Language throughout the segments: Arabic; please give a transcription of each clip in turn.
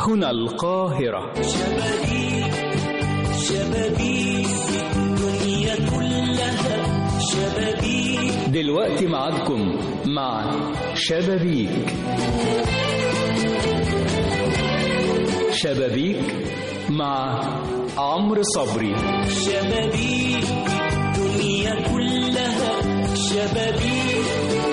هنا القاهرة. شبابيك شبابيك الدنيا كلها شبابيك. دلوقتي معكم مع شبابيك. شبابيك مع عمرو صبري. شبابيك الدنيا كلها شبابيك.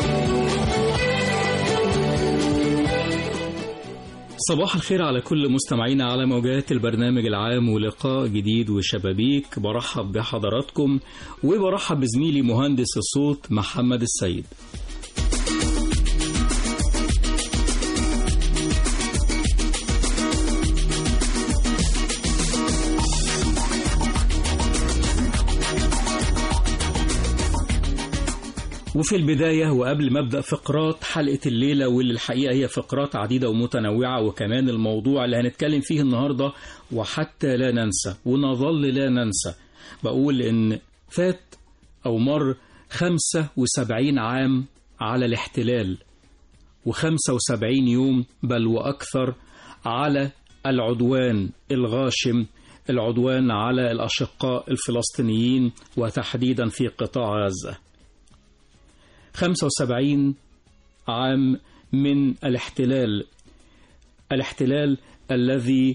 صباح الخير على كل مستمعينا على موجات البرنامج العام ولقاء جديد وشبابيك. برحب بحضراتكم وبرحب بزميلي مهندس الصوت محمد السيد. وفي البداية وقبل ما أبدأ فقرات حلقة الليلة واللي الحقيقة هي فقرات عديدة ومتنوعة، وكمان الموضوع اللي هنتكلم فيه النهاردة وحتى لا ننسى ونظل لا ننسى، بقول إن فات أو مر 75 عام على الاحتلال و75 يوم بل وأكثر على العدوان الغاشم، العدوان على الأشقاء الفلسطينيين وتحديدا في قطاع غزة. 75 عام من الاحتلال الذي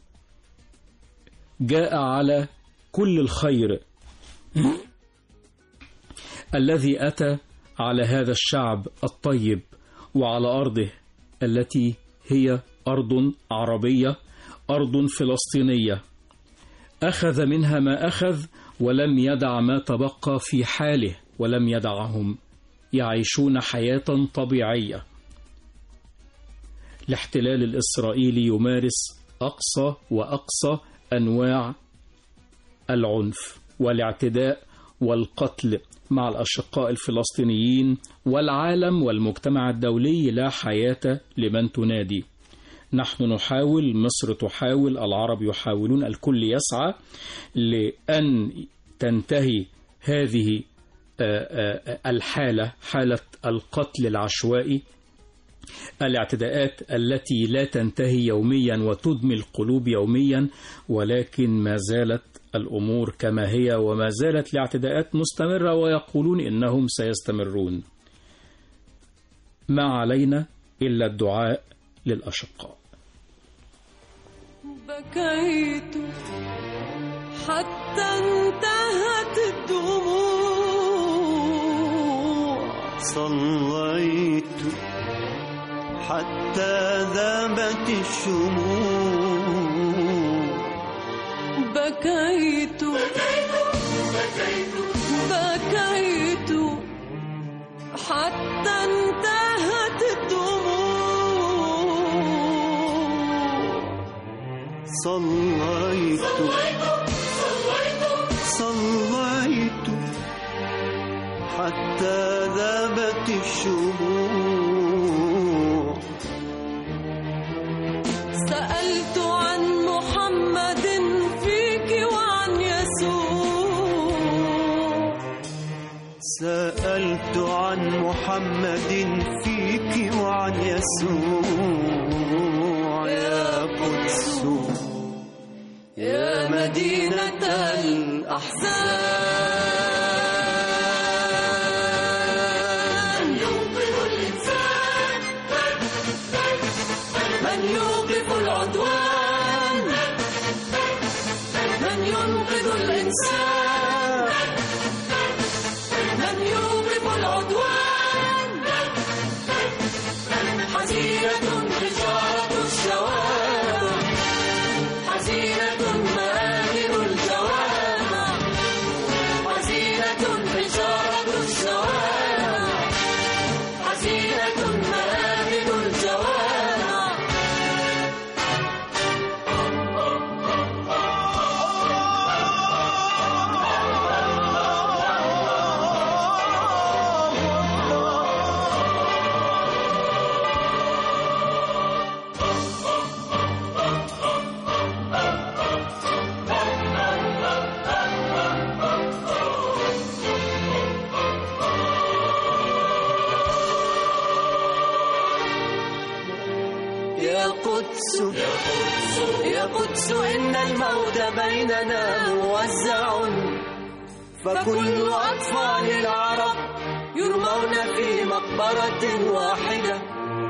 جاء على كل الخير، الذي أتى على هذا الشعب الطيب وعلى أرضه التي هي أرض عربية، أرض فلسطينية، أخذ منها ما أخذ ولم يدع ما تبقى في حاله، ولم يدعهم يعيشون حياة طبيعية. الاحتلال الإسرائيلي يمارس أقصى وأقصى أنواع العنف والاعتداء والقتل مع الأشقاء الفلسطينيين، والعالم والمجتمع الدولي لا حياة لمن تنادي. نحن نحاول، مصر تحاول، العرب يحاولون، الكل يسعى لأن تنتهي هذه الحالة، حالة القتل العشوائي، الاعتداءات التي لا تنتهي يوميا وتدمي القلوب يوميا، ولكن ما زالت الأمور كما هي وما زالت الاعتداءات مستمرة ويقولون إنهم سيستمرون. ما علينا إلا الدعاء للأشقاء. بكيت حتى انتهت الدموع، صليت حتى ذابت الشموع، بكيت حتى انتهت الدموع، صليت حتى ذابت الشموع، سألت عن محمد فيك وعن يسوع، سألت عن محمد فيك وعن يسوع، يا قدس يا مدينة الأحزان، من يوقف العدوان، من ينقذ الإنسان، من يوقف العدوان، حزينة حجارة الشوارع، حزينة مآهر الجوامع، حزينة حجارة الشوارع، حزينة مآهر الجوامع. يا قدس إن الموت بيننا موزع، فكل أطفال العرب يرمون في مقبرة واحدة،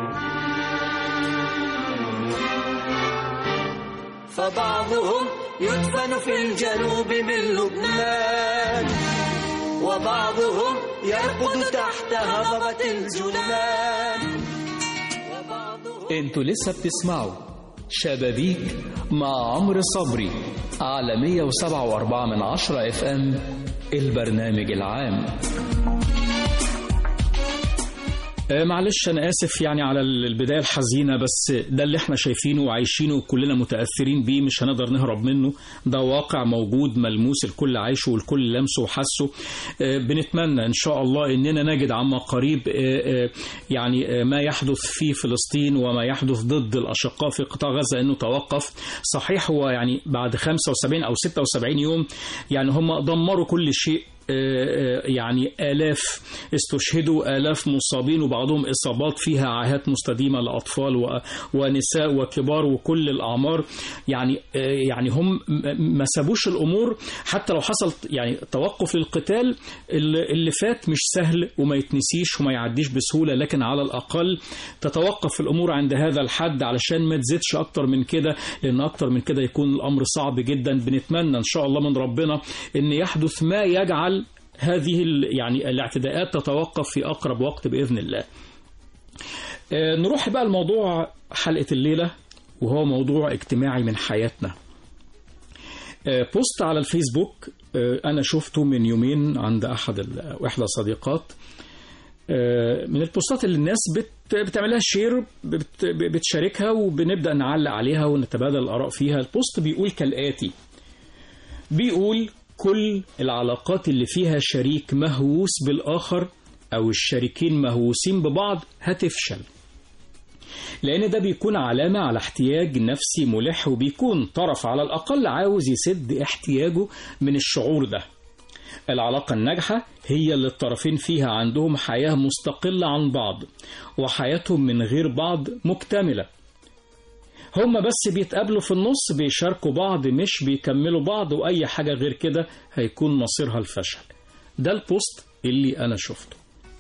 فبعضهم يدفن في الجنوب من لبنان، وبعضهم يرقد تحت هضبة الجولان. انتوا لسه بتسمعوا شبابيك مع عمرو صبري على 107.4 FM البرنامج العام. معلش أنا آسف يعني على البداية الحزينة، بس ده اللي احنا شايفينه وعايشينه وكلنا متأثرين بيه، مش هنقدر نهرب منه. ده واقع موجود ملموس، الكل عايشه والكل لمسه وحسه. بنتمنى إن شاء الله إننا نجد عما قريب يعني ما يحدث في فلسطين وما يحدث ضد الأشقاء في قطاع غزة إنه توقف. صحيح هو يعني بعد 75 أو 76 يوم يعني هم دمروا كل شيء، يعني آلاف استشهدوا، آلاف مصابين، وبعضهم إصابات فيها عاهات مستديمة لأطفال ونساء وكبار وكل الأعمار. يعني هم ما سابوش الأمور حتى لو حصل يعني توقف للقتال. اللي فات مش سهل وما يتنسيش وما يعديش بسهولة، لكن على الأقل تتوقف الأمور عند هذا الحد علشان ما تزيدش أكتر من كده، لأن أكتر من كده يكون الأمر صعب جدا. بنتمنى إن شاء الله من ربنا إن يحدث ما يجعل هذه يعني الاعتداءات تتوقف في أقرب وقت بإذن الله. نروح بقى الموضوع حلقة الليلة، وهو موضوع اجتماعي من حياتنا. بوست على الفيسبوك أنا شفته من يومين عند إحدى صديقات، من البوستات اللي الناس بتعملها شير، بتشاركها وبنبدأ نعلق عليها ونتبادل الآراء فيها. البوست بيقول كالآتي، بيقول: كل العلاقات اللي فيها شريك مهووس بالآخر أو الشريكين مهووسين ببعض هتفشل، لأن ده بيكون علامة على احتياج نفسي ملح، وبيكون طرف على الأقل عاوز يسد احتياجه من الشعور ده. العلاقة الناجحة هي اللي الطرفين فيها عندهم حياة مستقلة عن بعض، وحياتهم من غير بعض مكتملة. هم بس بيتقابلوا في النص، بيشاركوا بعض، مش بيكملوا بعض، وأي حاجة غير كده هيكون مصيرها الفشل. ده البوست اللي أنا شفته.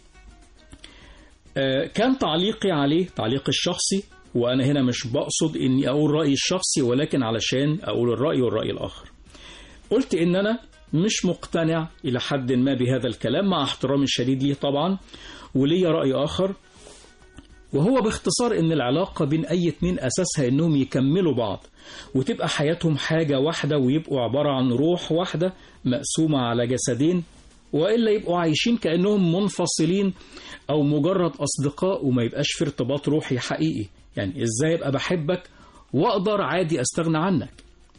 كان تعليقي عليه تعليق الشخصي، وأنا هنا مش بقصد إني أقول رأيي الشخصي، ولكن علشان أقول الرأي والرأي الآخر. قلت إن أنا مش مقتنع إلى حد ما بهذا الكلام، مع احترامي الشديد ليه طبعا، ولي رأي آخر، وهو باختصار إن العلاقة بين أي اتنين أساسها إنهم يكملوا بعض وتبقى حياتهم حاجة واحدة، ويبقوا عبارة عن روح واحدة مقسومة على جسدين، وإلا يبقوا عايشين كأنهم منفصلين أو مجرد أصدقاء، وما يبقاش في ارتباط روحي حقيقي. يعني إزاي أبقى بحبك وأقدر عادي أستغنى عنك؟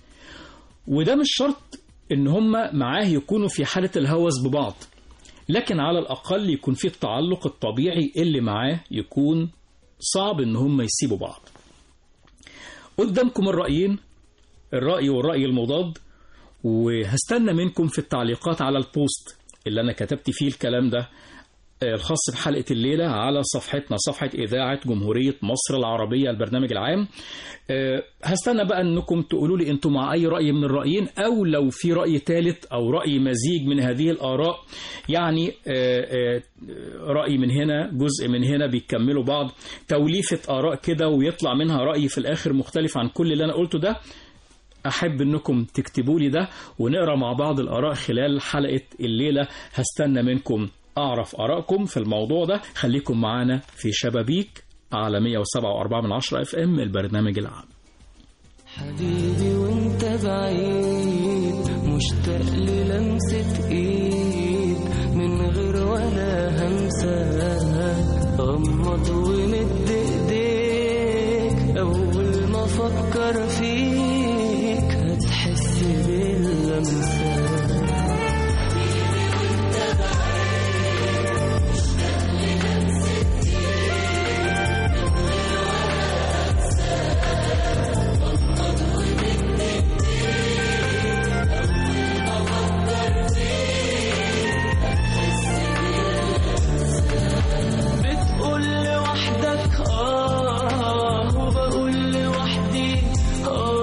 وده مش شرط إن هم معاه يكونوا في حالة الهوس ببعض، لكن على الأقل يكون في التعلق الطبيعي اللي معاه يكون صعب إن هم يسيبوا بعض. قدامكم الرأيين، الرأي والرأي المضاد، وهستنى منكم في التعليقات على البوست اللي أنا كتبت فيه الكلام ده الخاص بحلقة الليلة على صفحتنا، صفحة إذاعة جمهورية مصر العربية البرنامج العام. هستنى بقى أنكم تقولوا لي أنتم مع أي رأي من الرأيين، أو لو في رأي ثالث أو رأي مزيج من هذه الآراء، يعني رأي من هنا جزء من هنا بيكملوا بعض، توليفة آراء كده ويطلع منها رأي في الآخر مختلف عن كل اللي أنا قلته ده. أحب أنكم تكتبوا لي ده ونقرأ مع بعض الآراء خلال حلقة الليلة. هستنى منكم أعرف آراءكم في الموضوع ده. خليكم معانا في شبابيك على 107.4 FM البرنامج العام. حبيبي وانت بعيد مشتاق للمسة ايد من غير ولا همسة، غمض ومد ايديك اول ما افكر فيك هتحس باللمسة. بتقول لوحدك وبقول لوحدي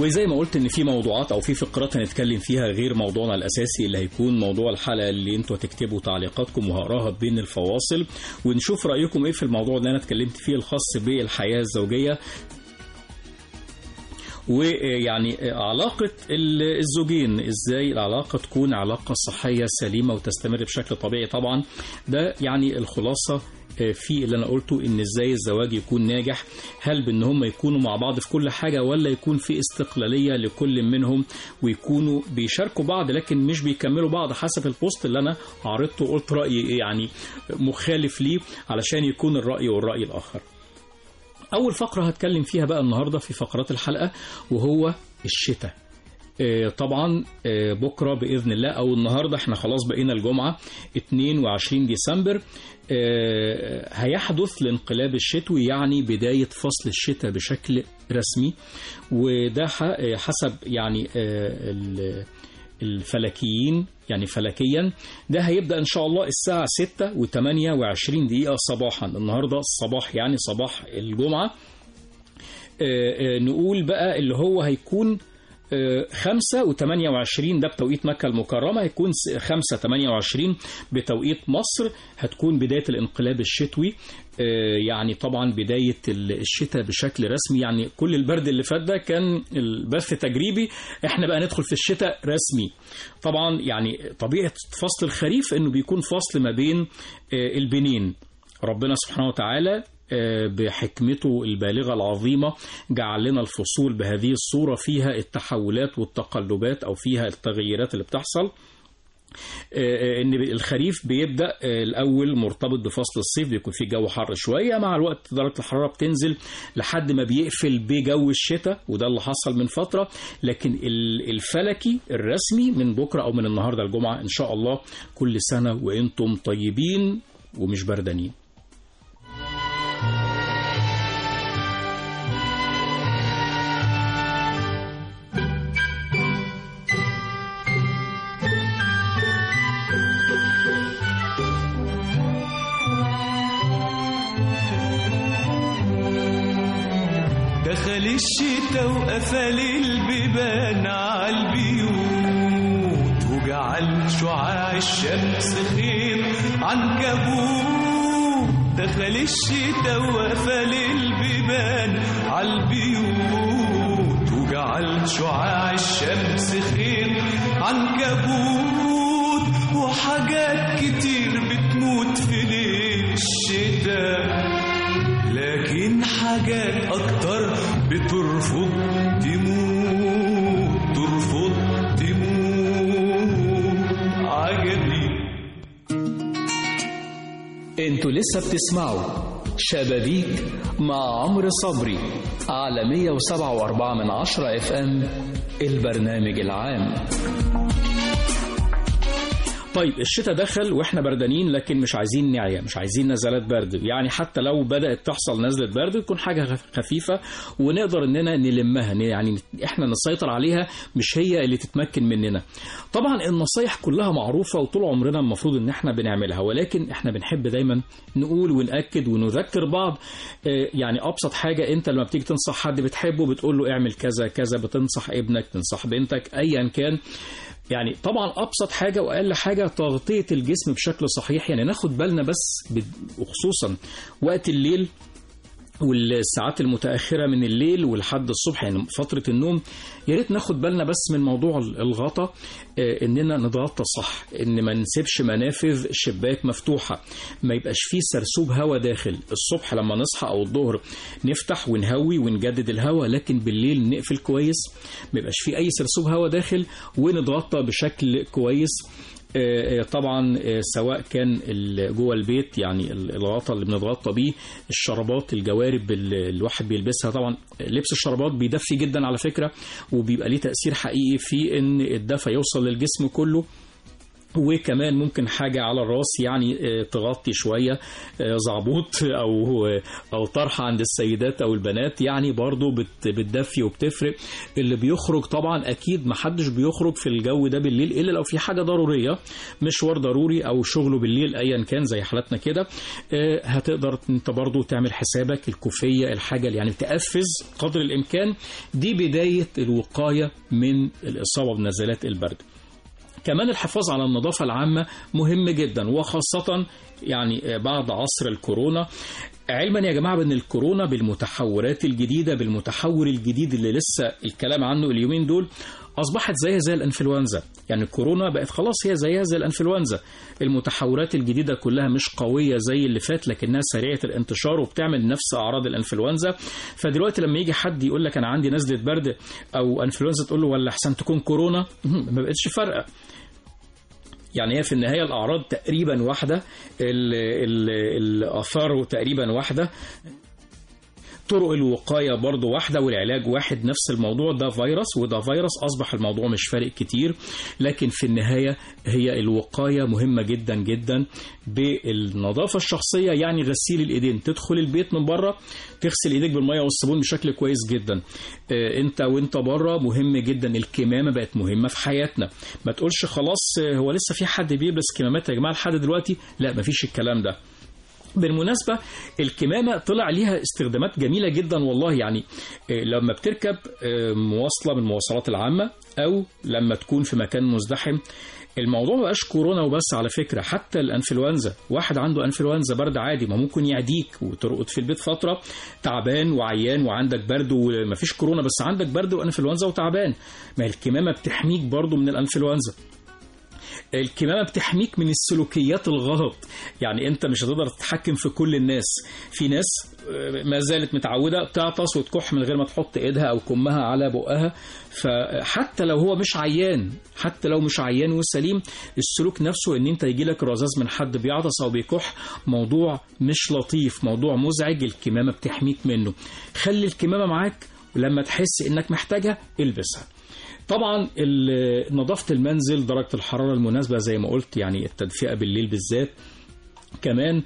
وزي ما قلت ان في موضوعات او في فقرات هنتكلم فيها غير موضوعنا الاساسي اللي هيكون موضوع الحلقه، اللي انتوا هتكتبوا تعليقاتكم وهقراها بين الفواصل ونشوف رايكم ايه في الموضوع اللي انا اتكلمت فيه الخاص بالحياه الزوجيه، ويعني علاقة الزوجين ازاي العلاقة تكون علاقة صحية سليمة وتستمر بشكل طبيعي. طبعا ده يعني الخلاصة في اللي انا قلته، ان ازاي الزواج يكون ناجح، هل بان هم يكونوا مع بعض في كل حاجة ولا يكون في استقلالية لكل منهم ويكونوا بيشاركوا بعض لكن مش بيكملوا بعض حسب البوست اللي انا عرضته وقلت رأيي يعني مخالف ليه علشان يكون الرأي والرأي الآخر. أول فقرة هتكلم فيها بقى النهاردة في فقرات الحلقة وهو الشتاء. طبعا بكرة بإذن الله أو النهاردة احنا خلاص بقينا الجمعة 22 ديسمبر هيحدث الانقلاب الشتوي، يعني بداية فصل الشتاء بشكل رسمي، وده حسب يعني الفلكيين يعني فلكيا ده هيبدأ إن شاء الله الساعة 6:28 صباحا النهاردة الصباح، يعني صباح الجمعة. نقول بقى اللي هو هيكون 5:28 ده بتوقيت مكة المكرمة، هيكون 5:28 بتوقيت مصر هتكون بداية الانقلاب الشتوي. يعني طبعا بداية الشتاء بشكل رسمي، يعني كل البرد اللي فات ده كان البث تجريبي، احنا بقى ندخل في الشتاء رسمي. طبعا يعني طبيعة فصل الخريف انه بيكون فصل ما بين البنين. ربنا سبحانه وتعالى بحكمته البالغة العظيمة جعل لنا الفصول بهذه الصورة فيها التحولات والتقلبات أو فيها التغييرات اللي بتحصل. ان الخريف بيبدأ الأول مرتبط بفصل الصيف، بيكون في جو حر شوية، مع الوقت درجة الحرارة بتنزل لحد ما بيقفل بجو الشتاء، وده اللي حصل من فترة. لكن الفلكي الرسمي من بكرة أو من النهاردة الجمعة إن شاء الله. كل سنة وإنتم طيبين ومش بردانين. دخل الشتاء وقفل البيبان عالبيوت وجعل شعاع الشمس خير عنكبوت. دخل الشتاء وقفل البيبان عالبيوت وجعل شعاع الشمس خير عنكبوت. وحاجات كتير بتموت في ليل الشتاء، لكن حاجات أكتر بترفض تموت، ترفض تموت. عجبي. انتوا لسه بتسمعوا شبابيك مع عمرو صبري على 107.4 FM البرنامج العام. طيب الشتاء دخل واحنا بردانين، لكن مش عايزين نعيا، مش عايزين نزلات برد. يعني حتى لو بدأت تحصل نزلة برد تكون حاجة خفيفة ونقدر اننا نلمها، يعني احنا نسيطر عليها، مش هي اللي تتمكن مننا. طبعا النصايح كلها معروفة وطول عمرنا المفروض ان احنا بنعملها، ولكن احنا بنحب دايما نقول ونأكد ونذكر بعض. يعني ابسط حاجة، انت لما بتيجي تنصح حد بتحبه بتقول له اعمل كذا كذا، بتنصح ابنك، تنصح بنتك، ايا كان. يعني طبعا أبسط حاجة وأقل حاجة تغطية الجسم بشكل صحيح، يعني ناخد بالنا بس وخصوصا وقت الليل والساعات المتأخرة من الليل ولحد الصبح، يعني فترة النوم، يا ريت ناخد بالنا بس من موضوع الغطاء، اننا نتغطى صح، ان ما نسيبش منافذ الشباك مفتوحة، ما يبقاش فيه سرسوب هواء داخل. الصبح لما نصحى او الظهر نفتح ونهوي ونجدد الهواء، لكن بالليل نقفل كويس، ما يبقاش فيه اي سرسوب هواء داخل، ونتغطى بشكل كويس. طبعا سواء كان جوه البيت، يعني الغطاء اللي بنتغطى بيه، الشرابات، الجوارب الواحد بيلبسها. طبعا لبس الشرابات بيدفي جدا على فكرة، وبيبقى ليه تأثير حقيقي في ان الدفء يوصل للجسم كله. وكمان ممكن حاجة على الراس يعني تغطي شوية، زعبوط أو طرحة عند السيدات أو البنات، يعني برضو بتدفي وبتفرق. اللي بيخرج طبعا أكيد محدش بيخرج في الجو ده بالليل إلا لو في حاجة ضرورية، مشوار ضروري أو شغله بالليل أيا كان زي حالتنا كده. هتقدر أنت برضو تعمل حسابك الكوفية، الحاجة اللي يعني تقفز قدر الإمكان. دي بداية الوقاية من الإصابة بنزلات البرد. كمان الحفاظ على النظافة العامة مهم جدا، وخاصة يعني بعد عصر الكورونا. علما يا جماعة بأن الكورونا بالمتحورات الجديدة، بالمتحور الجديد اللي لسه الكلام عنه اليومين دول، أصبحت زي الأنفلونزا. يعني الكورونا بقت خلاص هي زي الأنفلونزا. المتحورات الجديدة كلها مش قوية زي اللي فات، لكنها سريعة الانتشار وبتعمل نفس أعراض الأنفلونزا. فدلوقتي لما يجي حد يقول لك أنا عندي نزلة برد أو أنفلونزا، تقول له ولا أحسن تكون كورونا، ما بقتش فارقة. يعني هي في النهاية الأعراض تقريبا واحدة، الآثار تقريبا واحدة، طرق الوقاية برضو واحدة، والعلاج واحد. نفس الموضوع، ده فيروس وده فيروس، أصبح الموضوع مش فارق كتير. لكن في النهاية هي الوقاية مهمة جدا جدا بالنظافة الشخصية. يعني غسيل الإيدين، تدخل البيت من بره تغسل إيديك بالمية والصابون بشكل كويس جدا. انت وانت بره مهم جدا. الكمامة بقت مهمة في حياتنا. ما تقولش خلاص هو لسه في حد بيلبس كمامات يا جماعة لحد دلوقتي؟ لا، مفيش الكلام ده. بالمناسبة الكمامة طلع ليها استخدامات جميلة جدا والله. يعني لما بتركب مواصلة من المواصلات العامة أو لما تكون في مكان مزدحم، الموضوع مبقاش كورونا وبس على فكرة. حتى الأنفلونزا، واحد عنده أنفلونزا برد عادي ما ممكن يعديك وترقد في البيت فترة تعبان وعيان وعندك برد ومفيش كورونا، بس عندك برد وأنفلونزا وتعبان. ما الكمامة بتحميك برضو من الأنفلونزا. الكمامة بتحميك من السلوكيات الغلط. يعني انت مش هتقدر تتحكم في كل الناس. في ناس ما زالت متعودة تعطس وتكح من غير ما تحط ايدها او كمها على بقها. فحتى لو هو مش عيان، حتى لو مش عيان وسليم، السلوك نفسه ان انت يجي لك رذاذ من حد بيعطس او بيكح، موضوع مش لطيف، موضوع مزعج. الكمامة بتحميك منه. خلي الكمامة معاك، ولما تحس انك محتاجها البسها. طبعا نظافة المنزل، درجة الحرارة المناسبة زي ما قلت، يعني التدفئة بالليل بالذات. كمان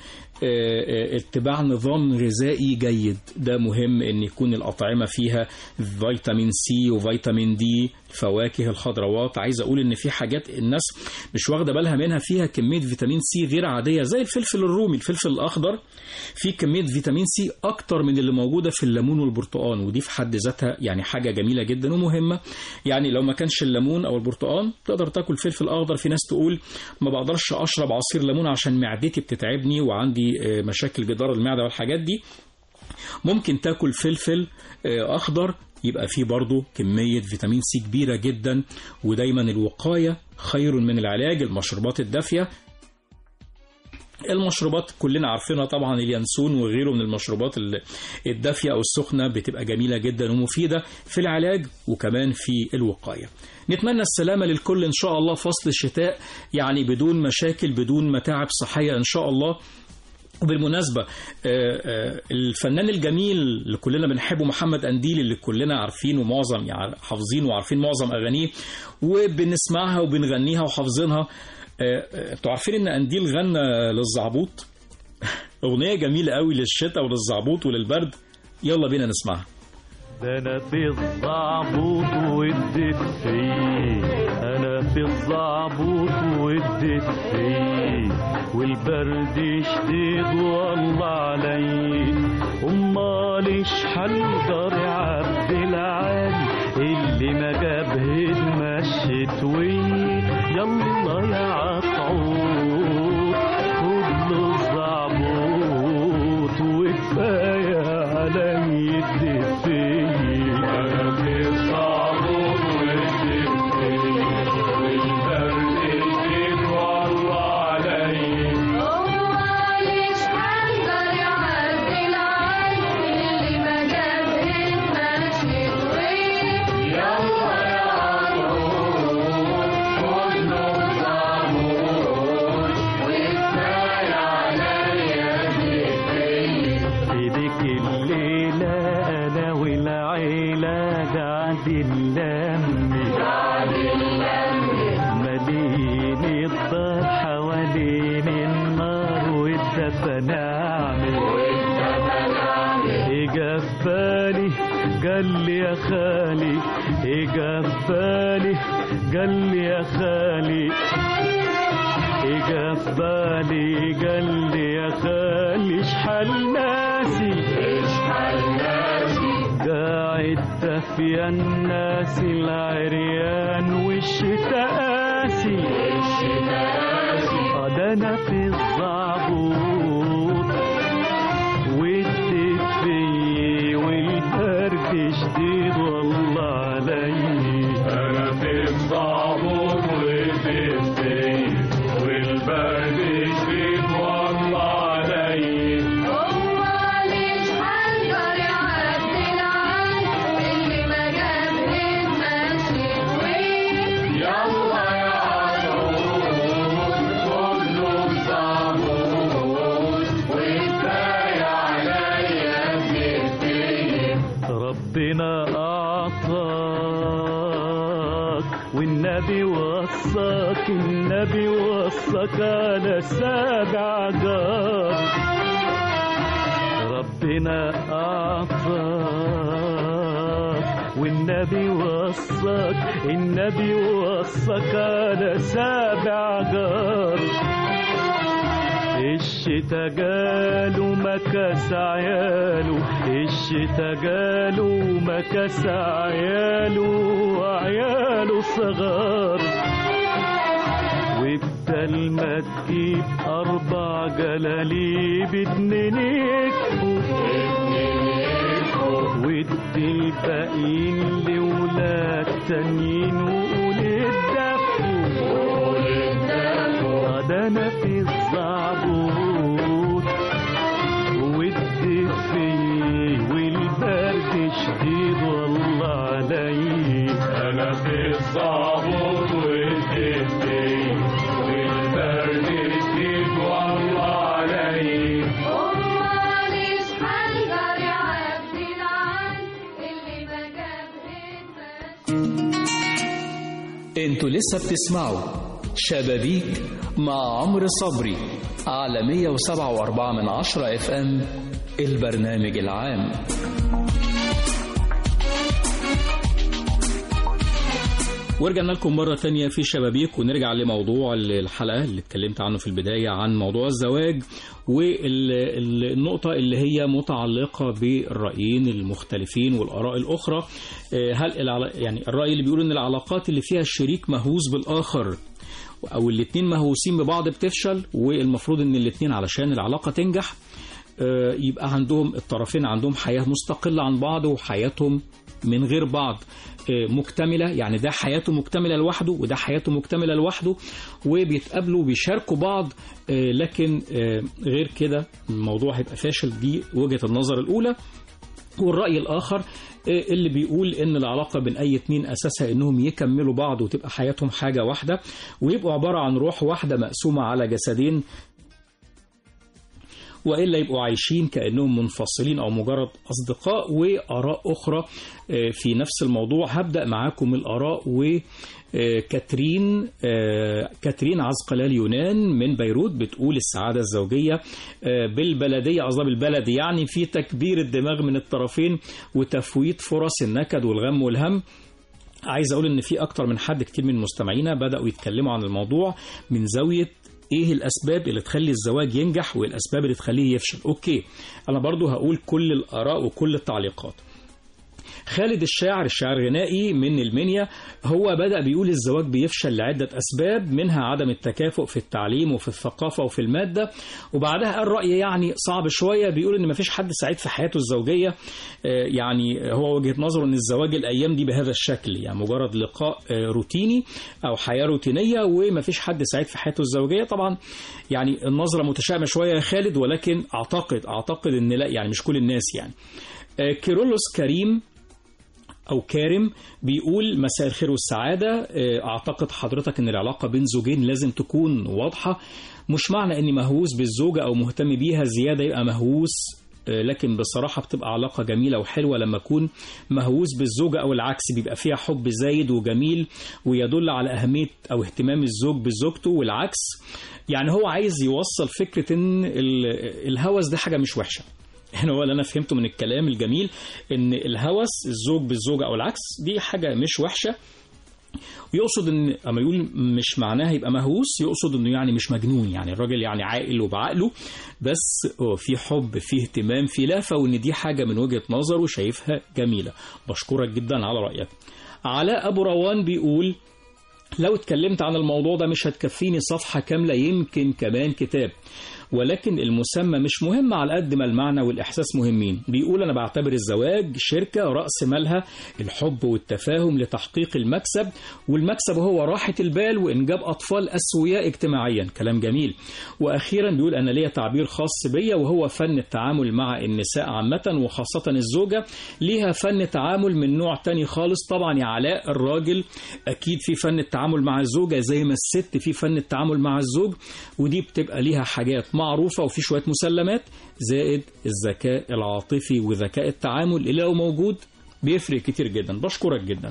اتباع نظام غذائي جيد، ده مهم ان يكون الأطعمة فيها فيتامين سي وفيتامين دي، الفواكه، الخضروات. عايز اقول ان في حاجات الناس مش واخده بالها منها، فيها كميه فيتامين سي غير عاديه، زي الفلفل الرومي، الفلفل الاخضر فيه كميه فيتامين سي اكتر من اللي موجوده في الليمون والبرتقال، ودي في حد ذاتها يعني حاجه جميله جدا ومهمه. يعني لو ما كانش الليمون او البرتقال تقدر تاكل فلفل اخضر. في ناس تقول ما بقدرش اشرب عصير ليمون عشان معدتي بتتعبني وعندي مشاكل جدار المعده والحاجات دي. ممكن تاكل فلفل اخضر، يبقى فيه برضو كمية فيتامين سي كبيرة جدا. ودايما الوقاية خير من العلاج. المشروبات الدافية، المشروبات كلنا عارفينها طبعا، اليانسون وغيره من المشروبات الدافية أو السخنة بتبقى جميلة جدا ومفيدة في العلاج وكمان في الوقاية. نتمنى السلامة للكل إن شاء الله. فصل الشتاء يعني بدون مشاكل، بدون متاعب صحية إن شاء الله. وبالمناسبة الفنان الجميل اللي كلنا بنحبه محمد قنديل، اللي كلنا عارفين ومعظم يعني حافظين وعارفين معظم أغانيه وبنسمعها وبنغنيها وحافظينها. انتوا عارفين ان قنديل غنى للزعبوط أغنية جميلة قوي للشتاء وللزعبوط وللبرد. يلا بينا نسمعها. ده أنا في الزعبوط واديت فيه، أنا في الزعبوط واديت فيه، والبرد شديد والله علي. أماليش حنقدر عبد العالي اللي ما جاب هدمة الشتوية. يلا يا عطعوط خد له الزعبوط وكفاية علي اديت فيه. أنا في الزعبوط واديت فيه، والبرد شديد والله علي. أماليش حنقدر يعدي العالي اللي ما جاب هدمة الشتوية. يلا يا عطعوط خد له الزعبوط فنعمل اجا في بالي قال لي يا خالي اجا في بالي قال لي يا خالي اجا في بالي قال لي يا خالي اشحال ناسي قاعد دافيا الناس العريان والشتاء قاسي ده انا في الزعبوط والدفي والبرد شديد والله علي انا في الزعبوط والدفي والبرد شديد والله علي هو ليش حنقدر يعدل عن اللي ما جابهن ماشي وين يلا يا عطول كله زعبوط وكفايه عليا بنتين ربنا اعطاك والنبي وصاك النبي وصاك على 7 جار ربنا أعطاك والنبي وصاك النبي وصاك على 7 جار الشتا جاله مكاس عياله الشتا جاله مكاس عياله وعياله صغار وبدل ما تجيب 4 جلاليب 2 يكفوا وادي الباقيين لولاد تانيين وقول الدفوا ده انا في الزعبوط والدفي والبرد شديد والله علي انا في الزعبوط والدفي والبرد شديد والله علي هو ليش حنقدر يعدل عن اللي ما جابهن ماشي. انتوا لسه بتسمعوا شبابيك مع عمرو صبري على 107.4 FM البرنامج العام. ورجعنا لكم مرة تانية في شبابيك، ونرجع لموضوع الحلقة اللي اتكلمت عنه في البداية عن موضوع الزواج والنقطة اللي هي متعلقة بالرأيين المختلفين والآراء الأخرى. هل يعني الرأي اللي بيقول إن العلاقات اللي فيها الشريك مهووس بالآخر أو الاتنين مهووسين ببعض بتفشل، والمفروض إن الاتنين علشان العلاقة تنجح يبقى عندهم الطرفين عندهم حياة مستقلة عن بعض وحياتهم من غير بعض مكتملة، يعني ده حياته مكتملة لوحده وده حياته مكتملة لوحده وبيتقابلوا وبيشاركوا بعض، لكن غير كده الموضوع هيبقى فاشل. دي وجهة النظر الأولى. والرأي الآخر اللي بيقول إن العلاقة بين أي اتنين أساسها إنهم يكملوا بعض وتبقى حياتهم حاجة واحدة ويبقوا عبارة عن روح واحدة مقسومة على جسدين، وإلا يبقوا عايشين كأنهم منفصلين أو مجرد أصدقاء. وآراء أخرى في نفس الموضوع. هبدأ معاكم الآراء وكاترين عزقلال يونان من بيروت بتقول السعادة الزوجية بالبلدية، قصدها بالبلد يعني في تكبير الدماغ من الطرفين وتفويت فرص النكد والغم والهم. عايز أقول إن في أكتر من حد كتير من مستمعينا بدأوا يتكلموا عن الموضوع من زاوية ايه الاسباب اللي تخلي الزواج ينجح والاسباب اللي تخليه يفشل. اوكي، انا برضو هقول كل الاراء وكل التعليقات. خالد الشاعر غنائي من المنيا هو بدأ بيقول الزواج بيفشل لعدة أسباب، منها عدم التكافؤ في التعليم وفي الثقافة وفي المادة. وبعدها قال رأي يعني صعب شوية، بيقول إن مفيش حد سعيد في حياته الزوجية. يعني هو وجهة نظره إن الزواج الأيام دي بهذا الشكل، يعني مجرد لقاء روتيني أو حياة روتينية ومفيش حد سعيد في حياته الزوجية. طبعا يعني النظرة متشائمة شوية يا خالد، ولكن أعتقد إن لا، يعني مش كل الناس يعني. كيرلس كريم أو كارم بيقول مساء الخير والسعادة، أعتقد حضرتك أن العلاقة بين زوجين لازم تكون واضحة، مش معنى أني مهووس بالزوجة أو مهتم بيها زيادة يبقى مهووس لكن بصراحة بتبقى علاقة جميلة وحلوة لما أكون مهووس بالزوجة، أو العكس بيبقى فيها حب زايد وجميل ويدل على أهمية أو اهتمام الزوج بزوجته، والعكس. يعني هو عايز يوصل فكرة إن الهوس ده حاجة مش وحشة. هنا هو اللي أنا فهمته من الكلام الجميل، إن الهوس الزوج بالزوجة أو العكس دي حاجة مش وحشة. ويقصد ان اما يقول مش معناها يبقى مهووس، يقصد انه يعني مش مجنون، يعني الراجل يعني عاقل وبعقله، بس في حب، في اهتمام، في لهفة، وان دي حاجة من وجهة نظره شايفها جميلة. بشكرك جدا على رأيك. علاء ابو روان بيقول لو اتكلمت عن الموضوع ده مش هتكفيني صفحة كاملة، يمكن كمان كتاب، ولكن المسمى مش مهم على قد ما المعنى والإحساس مهمين. بيقول أنا بعتبر الزواج شركة رأس مالها الحب والتفاهم لتحقيق المكسب، والمكسب هو راحة البال وإنجاب أطفال أسوياء اجتماعيا. كلام جميل. وأخيرا بيقول أنا ليا تعبير خاص بيا وهو فن التعامل مع النساء عامة، وخاصة الزوجة ليها فن تعامل من نوع تاني خالص. طبعا يا علاء الراجل أكيد في فن التعامل مع الزوجة زي ما الست في فن التعامل مع الزوج، ودي بتبقى ليها حاجات معروفة وفي شوية مسلمات، زائد الذكاء العاطفي وذكاء التعامل اللي لو موجود بيفرق كتير جدا. بشكرك جدا.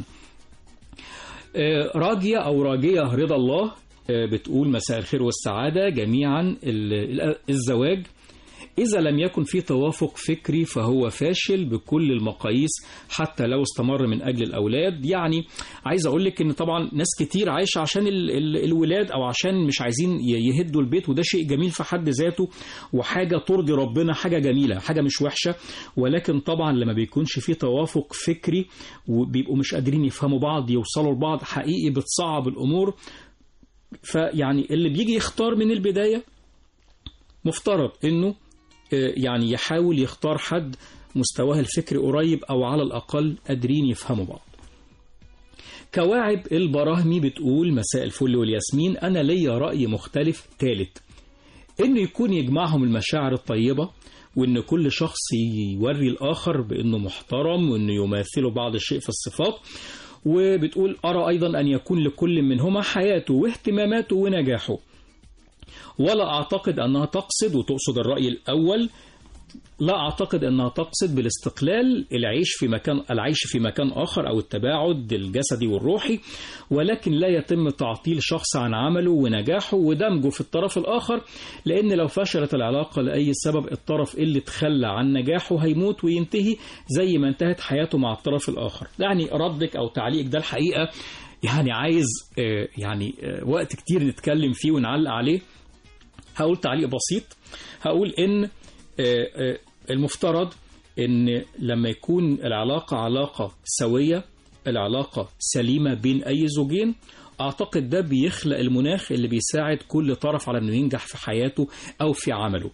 راجية أو راجية رضا الله بتقول مساء الخير والسعادة جميعا. الزواج إذا لم يكن في توافق فكري فهو فاشل بكل المقاييس حتى لو استمر من أجل الأولاد. يعني عايز أقول لك إن طبعا ناس كتير عايشة عشان الولاد أو عشان مش عايزين يهدوا البيت، وده شيء جميل في حد ذاته وحاجة ترضي ربنا، حاجة جميلة، حاجة مش وحشة. ولكن طبعا لما بيكونش في توافق فكري وبيبقوا مش قادرين يفهموا بعض يوصلوا لبعض، حقيقي بتصعب الأمور. فيعني اللي بيجي يختار من البداية مفترض إنه يعني يحاول يختار حد مستواه الفكري قريب أو على الأقل قادرين يفهموا بعض. كواعب البراهمي بتقول مساء الفل والياسمين، أنا ليا رأي مختلف ثالث، إنه يكون يجمعهم المشاعر الطيبة، وإن كل شخص يوري الآخر بأنه محترم وإنه يماثله بعض الشيء في الصفات. وبتقول أرى أيضا أن يكون لكل منهما حياته واهتماماته ونجاحه، ولا أعتقد أنها تقصد، وتقصد الرأي الأول، لا أعتقد أنها تقصد بالاستقلال العيش في مكان آخر أو التباعد الجسدي والروحي، ولكن لا يتم تعطيل شخص عن عمله ونجاحه ودمجه في الطرف الآخر، لأن لو فشلت العلاقة لأي سبب الطرف اللي تخلى عن نجاحه هيموت وينتهي زي ما انتهت حياته مع الطرف الآخر. يعني ردك أو تعليقك ده الحقيقة يعني عايز وقت كتير نتكلم فيه ونعلق عليه. هقول تعليق بسيط، هقول إن المفترض إن لما يكون العلاقة علاقة سوية، العلاقة سليمة بين أي زوجين، أعتقد ده بيخلق المناخ اللي بيساعد كل طرف على أنه ينجح في حياته أو في عمله.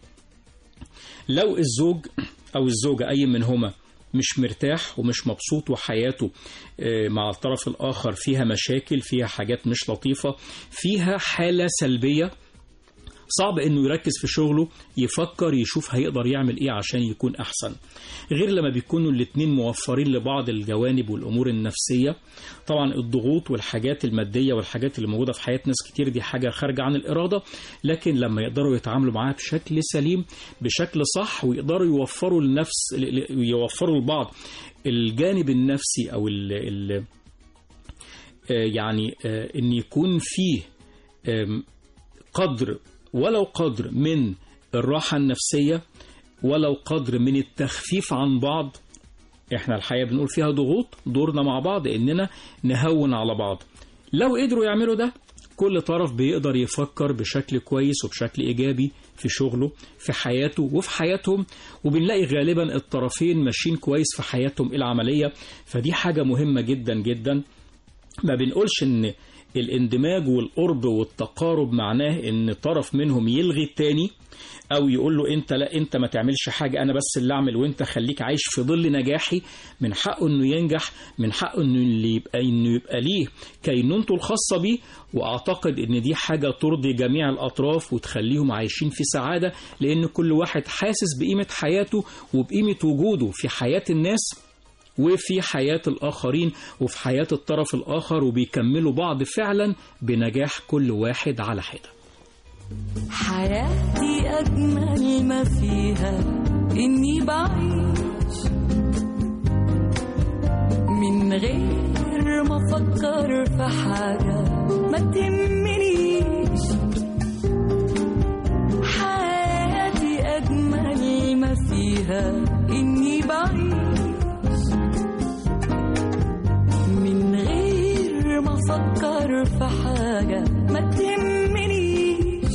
لو الزوج أو الزوجة أي منهما مش مرتاح ومش مبسوط وحياته مع الطرف الآخر فيها مشاكل، فيها حاجات مش لطيفة، فيها حالة سلبية، صعب انه يركز في شغله، يفكر يشوف هيقدر يعمل ايه عشان يكون احسن، غير لما بيكونوا الاتنين موفرين لبعض الجوانب والامور النفسية. طبعا الضغوط والحاجات المادية والحاجات اللي موجودة في حياة ناس كتير دي حاجة خارجة عن الارادة، لكن لما يقدروا يتعاملوا معاها بشكل سليم بشكل صح، ويقدروا يوفروا لبعض الجانب النفسي او يعني ان يكون فيه قدر ولو قدر من الراحة النفسية، ولو قدر من التخفيف عن بعض. احنا الحياة بنقول فيها ضغوط، دورنا مع بعض اننا نهون على بعض. لو قدروا يعملوا ده كل طرف بيقدر يفكر بشكل كويس وبشكل ايجابي في شغله، في حياته وفي حياتهم، وبنلاقي غالبا الطرفين ماشيين كويس في حياتهم العملية. فدي حاجة مهمة جدا جدا. ما بنقولش ان الاندماج والقرب والتقارب معناه ان طرف منهم يلغي التاني او يقول له انت لا انت ما تعملش حاجة، انا بس اللي اعمل وانت خليك عايش في ظل نجاحي. من حقه انه ينجح، من حقه انه يبقى ليه كينونته الخاصة بيه. واعتقد ان دي حاجة ترضي جميع الاطراف وتخليهم عايشين في سعادة، لان كل واحد حاسس بقيمة حياته وبقيمة وجوده في حياة الناس وفي حياة الآخرين وفي حياة الطرف الآخر، وبيكملوا بعض فعلا بنجاح كل واحد على حدة. حياتي أجمل ما فيها إني بعيش من غير ما أفكر في حاجة ما تهمنيش. حياتي أجمل ما فيها إني بعيش من غير ما أفكر في حاجة ما تهمنيش.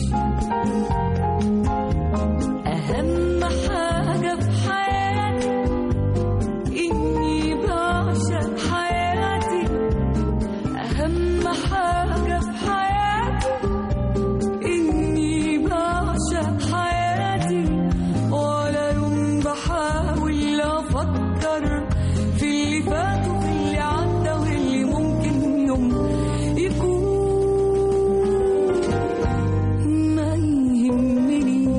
أهم حاجة في حياتي إني بعشق حياتي. أهم حاجة في حياتي إني بعشق حياتي. ولا يوم بحاول أفكر في اللي فات وفي اللي عدى واللي ممكن يوم يكون ما يهمني.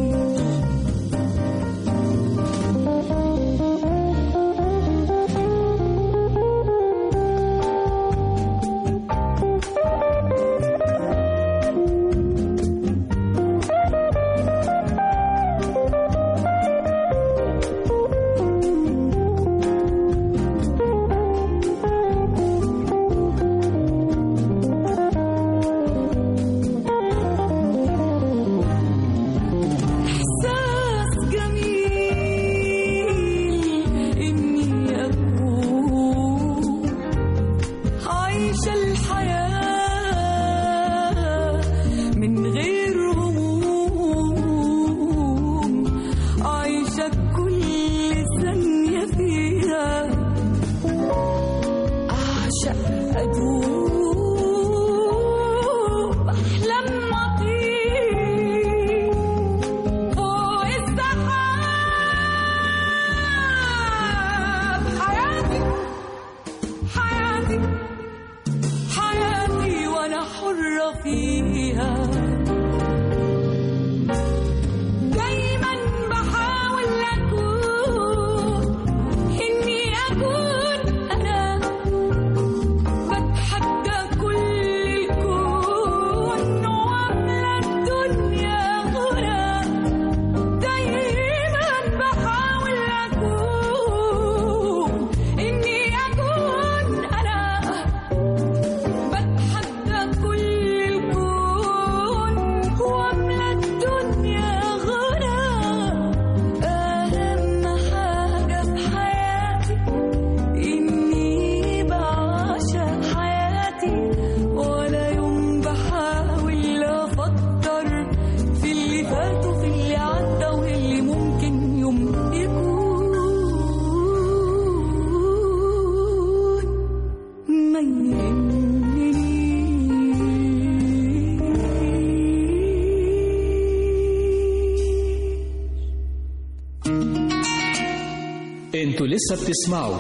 انتوا لسه بتسمعوا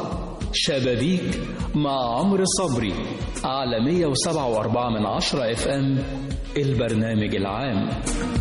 شبابيك مع عمرو صبري على 107.4 FM البرنامج العام.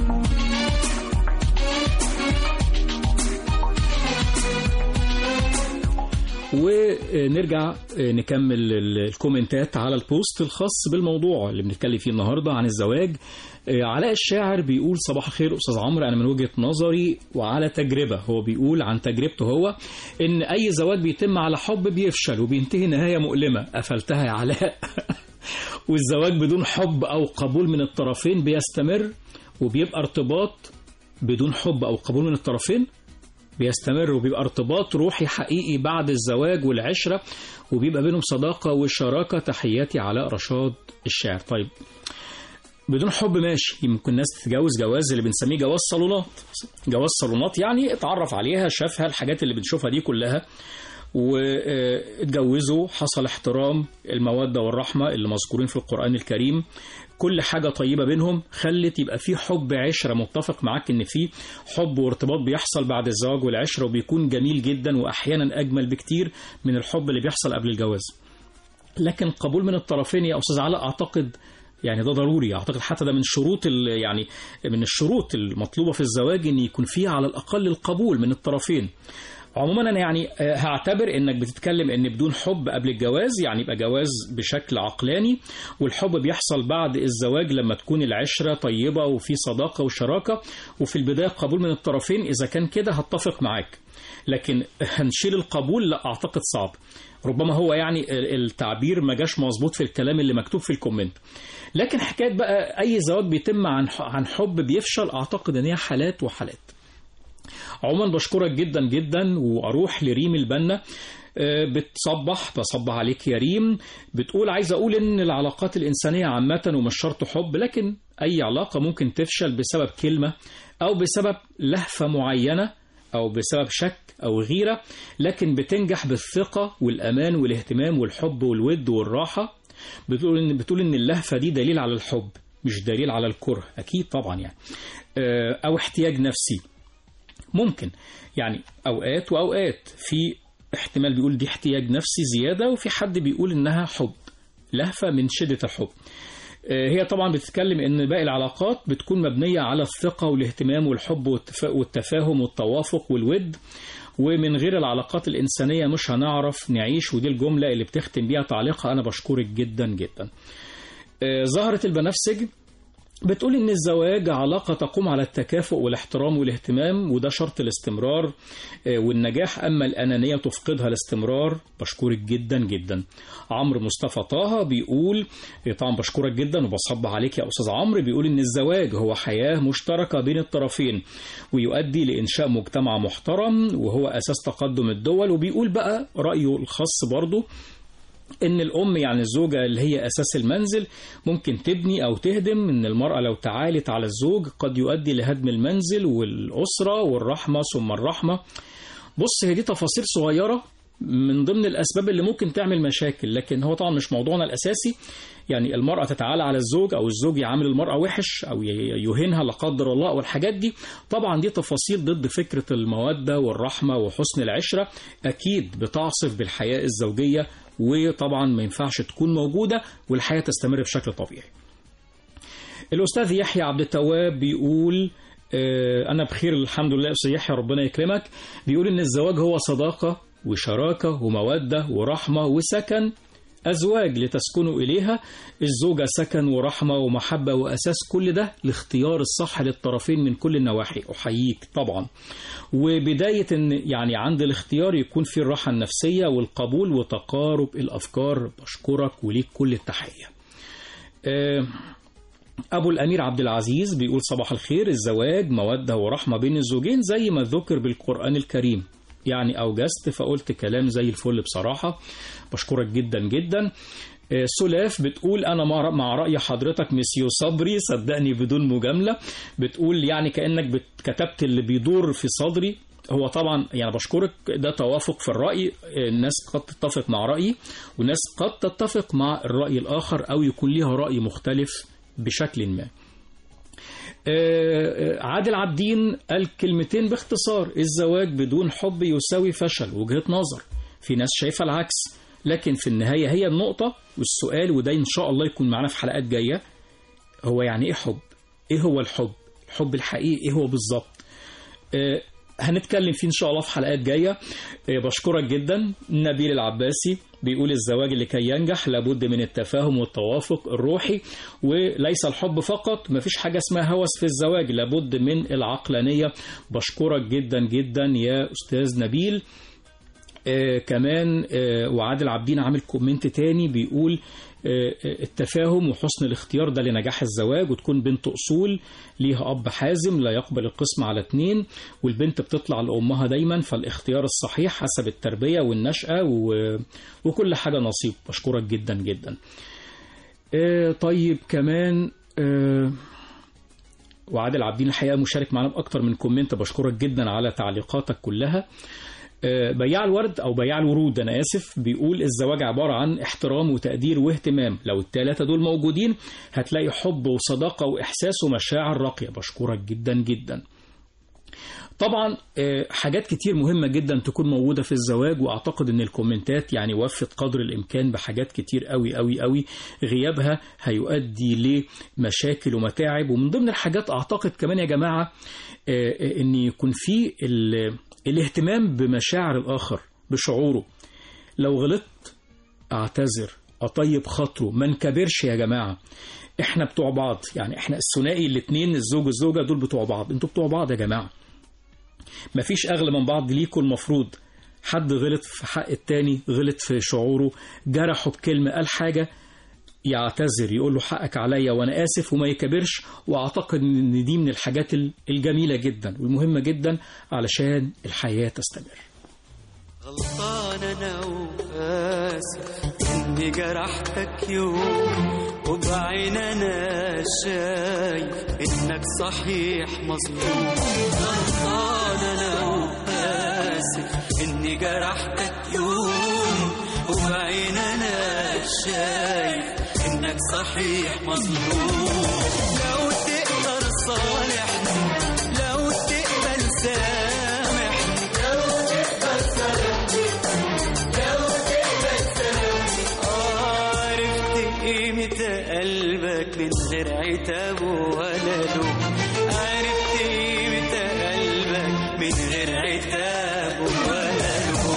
ونرجع نكمل الكومنتات على البوست الخاص بالموضوع اللي بنتكلم فيه النهاردة عن الزواج. علاء الشاعر بيقول صباح الخير أستاذ عمرو، أنا من وجهة نظري وعلى تجربة، هو بيقول عن تجربته هو إن أي زواج بيتم على حب بيفشل وبينتهي نهاية مؤلمة. قفلتها يا علاء. والزواج بدون حب أو قبول من الطرفين بيستمر، وبيبقى ارتباط بدون حب أو قبول من الطرفين بيستمر، وبيبقى ارتباط روحي حقيقي بعد الزواج والعشرة، وبيبقى بينهم صداقة وشراكة. تحياتي علاء رشاد الشاعر. طيب بدون حب ماشي، يمكن ناس تتجوز جواز اللي بنسميه جواز صالونات. جواز صالونات يعني اتعرف عليها، شافها، الحاجات اللي بنشوفها دي كلها، واتجوزوا، حصل احترام، المودة والرحمة اللي مذكورين في القرآن الكريم، كل حاجة طيبة بينهم خلت يبقى في حب عشرة. متفق معاك ان في حب وارتباط بيحصل بعد الزواج والعشرة، وبيكون جميل جدا وأحيانا أجمل بكتير من الحب اللي بيحصل قبل الجواز. لكن قبول من الطرفين يا أستاذ علاء أعتقد يعني ده ضروري. أعتقد حتى ده من شروط يعني من الشروط المطلوبة في الزواج، ان يكون فيه على الأقل القبول من الطرفين. عموما أنا يعني هعتبر إنك بتتكلم إن بدون حب قبل الجواز يعني يبقى جواز بشكل عقلاني، والحب بيحصل بعد الزواج لما تكون العشرة طيبة وفي صداقة وشراكة وفي البداية قبول من الطرفين. إذا كان كده هتفق معاك، لكن هنشيل القبول لا أعتقد صعب. ربما هو يعني التعبير ما جاش مظبوط في الكلام اللي مكتوب في الكومنت. لكن حكاية بقى أي زواج بيتم عن حب بيفشل، أعتقد إن هي حالات وحالات. عموما بشكرك جدا جدا، وأروح لريم البنا. بصبح عليك يا ريم. بتقول عايز أقول إن العلاقات الإنسانية عامة ومش شرط حب، لكن أي علاقة ممكن تفشل بسبب كلمة أو بسبب لهفة معينة أو بسبب شك أو غيرة، لكن بتنجح بالثقة والأمان والاهتمام والحب والود والراحة. بتقول إن اللهفة دي دليل على الحب مش دليل على الكره، أكيد طبعا يعني، أو احتياج نفسي. ممكن يعني أوقات وأوقات، في احتمال بيقول دي احتياج نفسي زيادة، وفي حد بيقول إنها حب، لهفة من شدة الحب. هي طبعا بتتكلم إن باقي العلاقات بتكون مبنية على الثقة والاهتمام والحب والتفاهم والتوافق والود، ومن غير العلاقات الإنسانية مش هنعرف نعيش. ودي الجملة اللي بتختم بيها تعليقها. أنا بشكرك جدا جدا. زهرة البنفسج بتقول إن الزواج علاقة تقوم على التكافؤ والاحترام والاهتمام، وده شرط الاستمرار والنجاح، أما الأنانية تفقدها الاستمرار. بشكرك جدا جدا. عمرو مصطفى طه بيقول طبعا بشكرك جدا وبصبح عليك يا أستاذ عمرو. بيقول إن الزواج هو حياة مشتركة بين الطرفين ويؤدي لإنشاء مجتمع محترم وهو أساس تقدم الدول. وبيقول بقى رأيه الخاص برضو إن الأم يعني الزوجة اللي هي أساس المنزل ممكن تبني أو تهدم، إن المرأة لو تعالت على الزوج قد يؤدي لهدم المنزل والأسرة والرحمة ثم الرحمة. بص هي دي تفاصيل صغيرة من ضمن الأسباب اللي ممكن تعمل مشاكل، لكن هو طبعا مش موضوعنا الأساسي. يعني المرأة تتعالى على الزوج أو الزوج يعامل المرأة وحش أو يهينها لا قدر الله، والحاجات دي طبعا دي تفاصيل ضد فكرة المودة والرحمة وحسن العشرة، أكيد بتعصف بالحياة الزوجية، وطبعا ما ينفعش تكون موجودة والحياة تستمر بشكل طبيعي. الأستاذ يحيى عبد التواب بيقول أنا بخير الحمد لله. أستاذ يحيى ربنا يكرمك. بيقول إن الزواج هو صداقة وشراكة ومودة ورحمة وسكن، أزواج لتسكنوا إليها. الزوجة سكن ورحمة ومحبة وأساس كل ده الاختيار الصح للطرفين من كل النواحي. أحييك طبعا. وبداية إن يعني عند الاختيار يكون في الراحة النفسية والقبول وتقارب الأفكار. بشكرك وليك كل التحية. أبو الأمير عبد العزيز بيقول صباح الخير. الزواج مودة ورحمة بين الزوجين زي ما ذكر بالقرآن الكريم. يعني أوجزت فقلت كلام زي الفل بصراحة. بشكرك جدا جدا. سلاف بتقول أنا مع رأي حضرتك مسيو صبري، صدقني بدون مجاملة. بتقول يعني كأنك كتبت اللي بيدور في صدري. هو طبعا يعني بشكرك، ده توافق في الرأي. الناس قد تتفق مع رأيي والناس قد تتفق مع الرأي الآخر أو يكون ليها رأي مختلف بشكل ما. عادل عابدين قال كلمتين باختصار: الزواج بدون حب يساوي فشل. وجهة نظر، في ناس شايفة العكس، لكن في النهاية هي النقطة والسؤال، وده إن شاء الله يكون معنا في حلقات جاية. هو يعني إيه حب؟ إيه هو الحب؟ الحب الحقيقي إيه هو بالظبط؟ هنتكلم فيه إن شاء الله في حلقات جاية. بشكرك جدا. نبيل العباسي بيقول الزواج لكي ينجح لابد من التفاهم والتوافق الروحي وليس الحب فقط. مفيش حاجة اسمها هوس في الزواج، لابد من العقلانية. بشكرك جدا جدا يا أستاذ نبيل. كمان وعادل عابدين عامل كومنت تاني بيقول التفاهم وحسن الاختيار ده لنجاح الزواج، وتكون بنت أصول ليها أب حازم لا يقبل القسم على 2، والبنت بتطلع لأمها دايما، فالاختيار الصحيح حسب التربية والنشأة وكل حاجة نصيب. بشكرك جدا جدا. طيب كمان وعادل عابدين الحقيقة مشارك معنا بأكتر من كومنت. بشكرك جدا على تعليقاتك كلها. بياع الورد أو بياع الورود أنا آسف بيقول الزواج عبارة عن احترام وتقدير واهتمام، لو الثلاثة دول موجودين هتلاقي حب وصداقة وإحساس ومشاعر راقية. بشكرك جدا جدا. طبعا حاجات كتير مهمة جدا تكون موجودة في الزواج، وأعتقد أن الكومنتات يعني وفت قدر الإمكان بحاجات كتير قوي قوي قوي، غيابها هيؤدي لمشاكل ومتاعب. ومن ضمن الحاجات أعتقد كمان يا جماعة أن يكون في الاهتمام بمشاعر الآخر، بشعوره. لو غلطت أعتذر، أطيب خاطره، ما نكبرش يا جماعة. احنا بتوع بعض، يعني احنا الثنائي الاثنين، الزوج والزوجة دول بتوع بعض، انتوا بتوع بعض يا جماعة، مفيش أغلى من بعض ليكوا. المفروض حد غلط في حق التاني، غلط في شعوره، جرحه بكلمة، قال حاجة، يعتذر، يقول له حقك عليا وأنا آسف، وما يكبرش. وأعتقد أن دي من الحاجات الجميلة جدا والمهمة جدا علشان الحياة تستمر. غلطان أنا وآسف إني جرحتك يوم، وبعين أنا شايف إنك صحيح مظلوم. غلطان أنا وآسف إني جرحتك يوم، وبعين أنا شايف إنك صحيح مظلوم. لو تقدر صالحني، لو تقبل سامحني، لو تقبل سامحني، لو تقبل سامحني. عرفت قيمة قلبك من غير عتاب ولا لوم، عرفت قيمة قلبك من غير عتاب ولا لوم.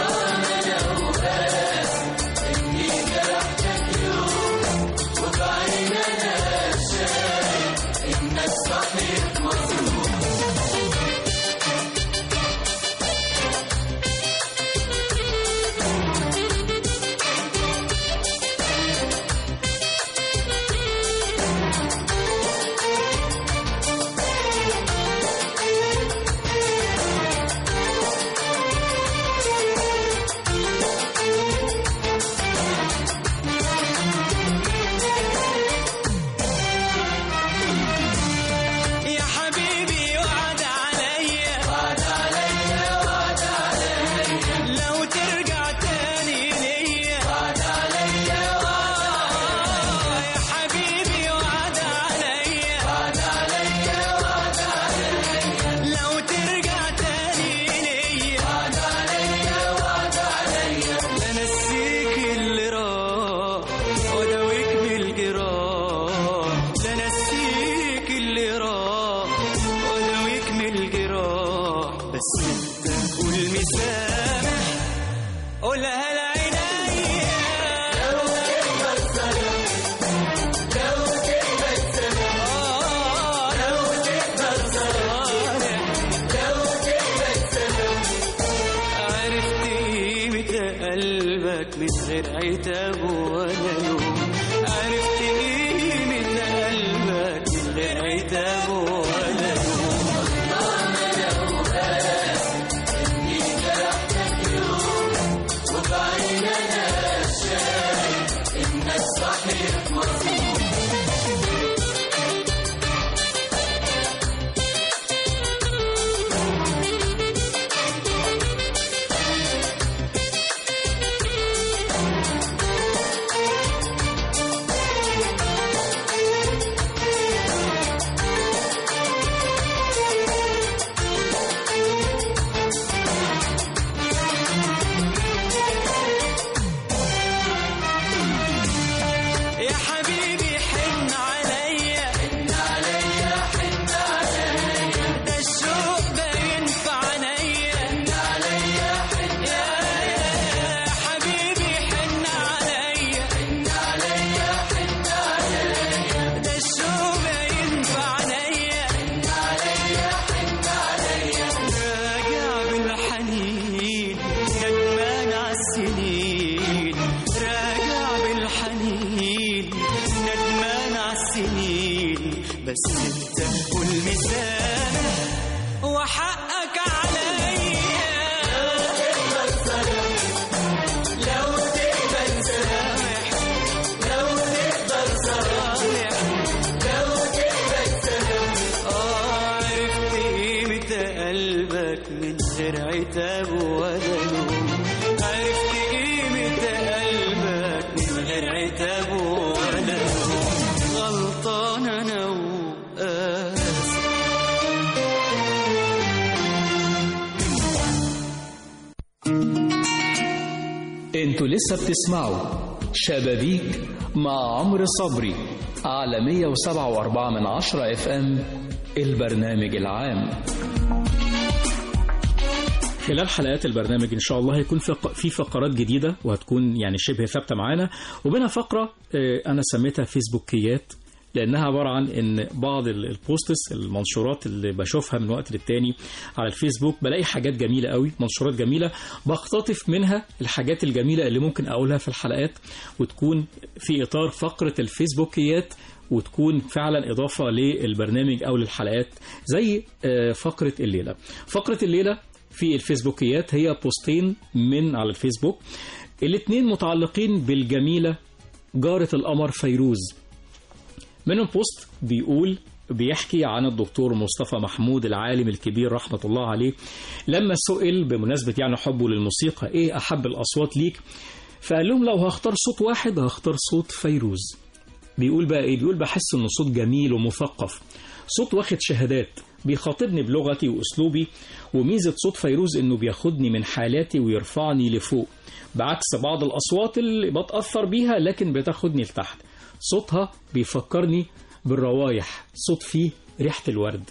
قلبك من غير عتاب ولا لوم، عرفت قيمة قلبك من غير عتاب ولا لوم. أنا لو آسف إني جرحتك يوم، وبعين أنا شايف إنك صحيح مظلوم. بس انت قول مسامح وحقك عليا. لو تقبل سامح، لو تقبل صالح، لو تقبل سامح. عرفت قيمة قلبك من غير عتاب ولا لوم، عرفت قيمة قلبك من غير عتاب ولا لوم. غلطان انا انتوا لسه بتسمعوا شبابيك مع عمرو صبري على 107.4 FM البرنامج العام. خلال حلقات البرنامج إن شاء الله هيكون في فقرات جديدة وهتكون يعني شبه ثابتة معانا، وبينها فقرة أنا سميتها فيسبوكيات، لأنها عبارة عن إن بعض البوستس المنشورات اللي بشوفها من وقت للتاني على الفيسبوك بلاقي حاجات جميلة قوي، منشورات جميلة بقتطف منها الحاجات الجميلة اللي ممكن أقولها في الحلقات وتكون في إطار فقرة الفيسبوكيات وتكون فعلا إضافة للبرنامج أو للحلقات، زي فقرة الليلة. فقرة الليلة في الفيسبوكيات هي بوستين من على الفيسبوك، الاثنين متعلقين بالجميلة جارة القمر فيروز. منهم بوست بيحكي عن الدكتور مصطفى محمود العالم الكبير رحمة الله عليه، لما سئل بمناسبة يعني حبه للموسيقى ايه أحب الأصوات ليك، فقال لهم لو هختار صوت واحد هختار صوت فيروز. بيقول بقى ايه؟ بيقول بحس انه صوت جميل ومثقف، صوت واخد شهادات، بيخاطبني بلغتي وأسلوبي، وميزة صوت فيروز انه بياخدني من حالاتي ويرفعني لفوق، بعكس بعض الأصوات اللي بتأثر بيها لكن بتاخدني لتحت. صوتها بيفكرني بالروايح، صوت فيه ريحة الورد.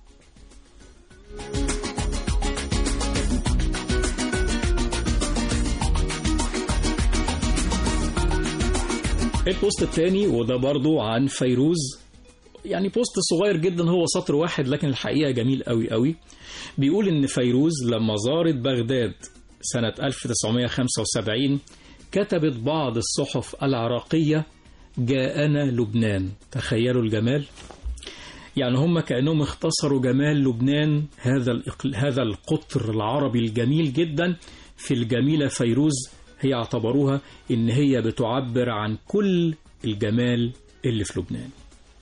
البوست الثاني وده برضو عن فيروز، يعني بوست صغير جدا، هو سطر واحد لكن الحقيقة جميل قوي قوي. بيقول إن فيروز لما زارت بغداد سنة 1975 كتبت بعض الصحف العراقية جاءنا لبنان. تخيلوا الجمال، يعني هم كأنهم اختصروا جمال لبنان، هذا القطر العربي الجميل جدا في الجميلة فيروز، هي اعتبروها إن هي بتعبر عن كل الجمال اللي في لبنان.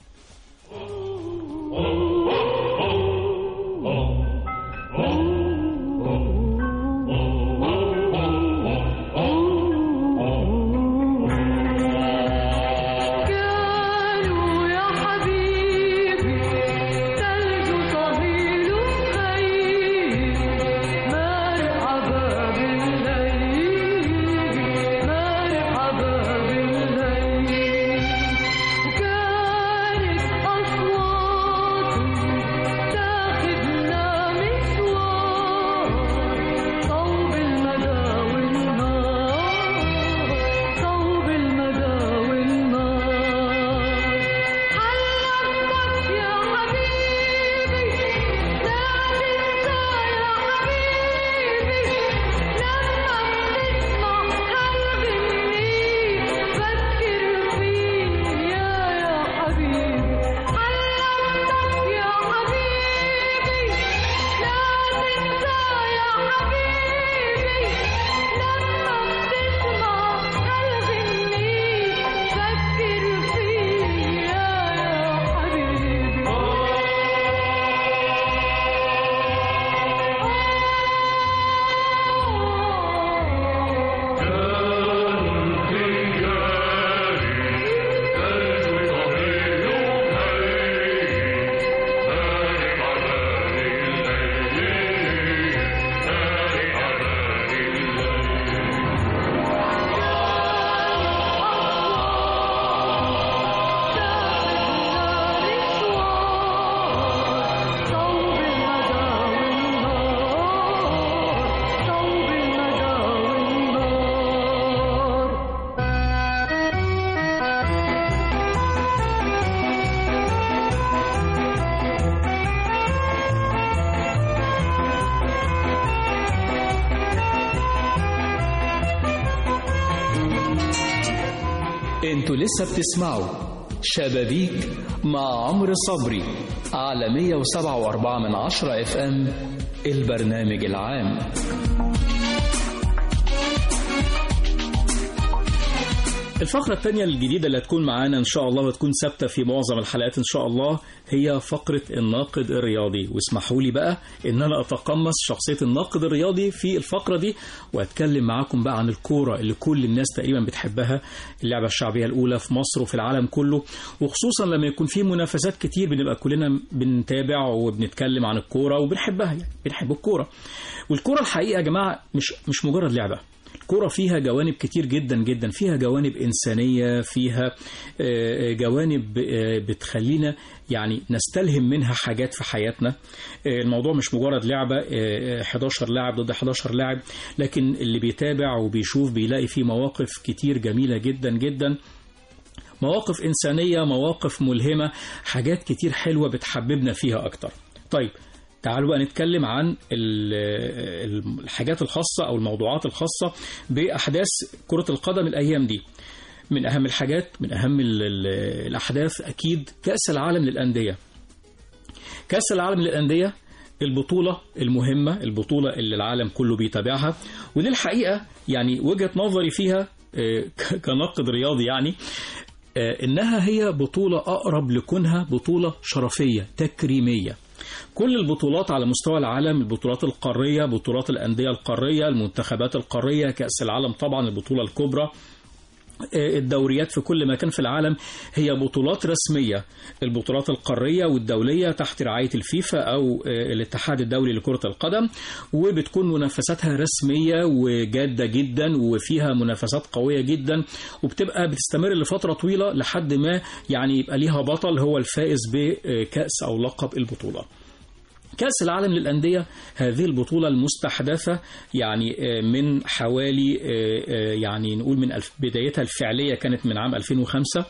انتوا لسه بتسمعوا شبابيك مع عمرو صبري على 107.4 FM البرنامج العام. الفقرة الثانية الجديدة اللي هتكون معانا إن شاء الله وتكون ثابتة في معظم الحلقات إن شاء الله هي فقرة الناقد الرياضي، واسمحوا لي بقى إن أنا أتقمص شخصية الناقد الرياضي في الفقرة دي وأتكلم معاكم بقى عن الكورة اللي كل الناس تقريبا بتحبها، اللعبة الشعبية الأولى في مصر وفي العالم كله، وخصوصا لما يكون في منافسات كتير بنبقى كلنا بنتابع وبنتكلم عن الكورة وبنحبها، يعني بنحب الكورة. والكورة الحقيقة يا جماعة مش مجرد لعبة، كرة فيها جوانب كتير جدا جدا، فيها جوانب إنسانية، فيها جوانب بتخلينا يعني نستلهم منها حاجات في حياتنا. الموضوع مش مجرد لعبة 11 لاعب ضد 11 لاعب، لكن اللي بيتابع وبيشوف بيلاقي فيه مواقف كتير جميلة جدا جدا، مواقف إنسانية، مواقف ملهمة، حاجات كتير حلوة بتحببنا فيها أكتر. طيب تعالوا بقى نتكلم عن الحاجات الخاصة أو الموضوعات الخاصة بأحداث كرة القدم الأيام دي. من أهم الحاجات، من أهم الأحداث أكيد كأس العالم للأندية. كأس العالم للأندية البطولة المهمة، البطولة اللي العالم كله بيتابعها، ودي الحقيقة يعني وجهة نظري فيها كناقد رياضي يعني إنها هي بطولة أقرب لكونها بطولة شرفية تكريمية. كل البطولات على مستوى العالم، البطولات القارية، بطولات الأندية القارية، المنتخبات القارية، كأس العالم طبعا البطولة الكبرى، الدوريات في كل مكان في العالم، هي بطولات رسمية. البطولات القارية والدولية تحت رعاية الفيفا أو الاتحاد الدولي لكرة القدم، وبتكون منافساتها رسمية وجادة جدا وفيها منافسات قوية جدا، وبتبقى بتستمر لفترة طويلة لحد ما يعني يبقى ليها بطل هو الفائز بكأس أو لقب البطولة. كأس العالم للأندية هذه البطولة المستحدثة يعني من حوالي يعني نقول من بدايتها الفعلية كانت من عام 2005.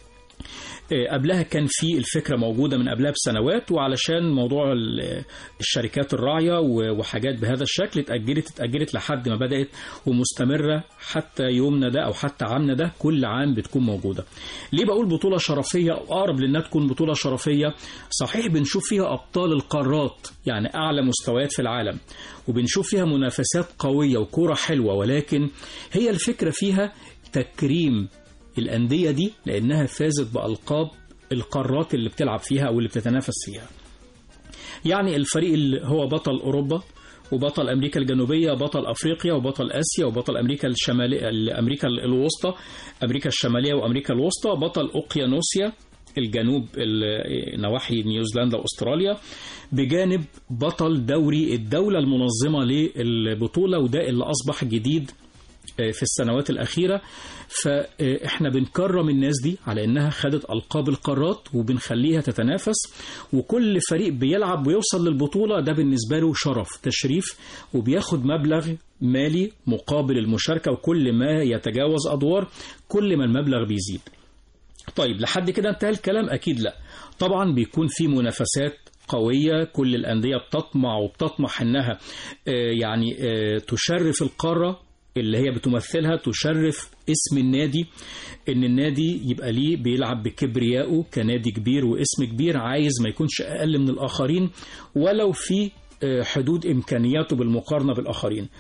قبلها كان في الفكرة موجودة من قبلها بسنوات، وعلشان موضوع الشركات الراعية وحاجات بهذا الشكل اتأجلت لحد ما بدأت ومستمرة حتى يومنا ده أو حتى عامنا ده كل عام بتكون موجودة. ليه بقول بطولة شرفية أو أقرب لأنها تكون بطولة شرفية؟ صحيح بنشوف فيها أبطال القارات يعني أعلى مستويات في العالم، وبنشوف فيها منافسات قوية وكرة حلوة، ولكن هي الفكرة فيها تكريم الأندية دي لأنها فازت بألقاب القارات اللي بتلعب فيها أو اللي بتتنافس فيها. يعني الفريق اللي هو بطل أوروبا وبطل أمريكا الجنوبية، بطل أفريقيا وبطل آسيا وبطل أمريكا الشمالية، أمريكا الوسطى، أمريكا الشمالية وأمريكا الوسطى، بطل أوقيانوسيا الجنوب نواحي نيوزيلندا وأستراليا، بجانب بطل دوري الدولة المنظمة للبطولة، وده اللي أصبح جديد في السنوات الأخيرة. فإحنا بنكرم الناس دي على إنها خدت ألقاب القارات وبنخليها تتنافس، وكل فريق بيلعب ويوصل للبطولة ده بالنسبة له شرف تشريف، وبياخد مبلغ مالي مقابل المشاركة، وكل ما يتجاوز أدوار كل ما المبلغ بيزيد. طيب لحد كده انتهى الكلام؟ أكيد لا، طبعا بيكون في منافسات قوية، كل الأندية بتطمع وبتطمح إنها يعني تشرف القارة اللي هي بتمثلها، تشرف اسم النادي، ان النادي يبقى ليه بيلعب بكبريائه كنادي كبير واسم كبير، عايز ما يكونش اقل من الاخرين ولو في حدود امكانياته بالمقارنة بالاخرين.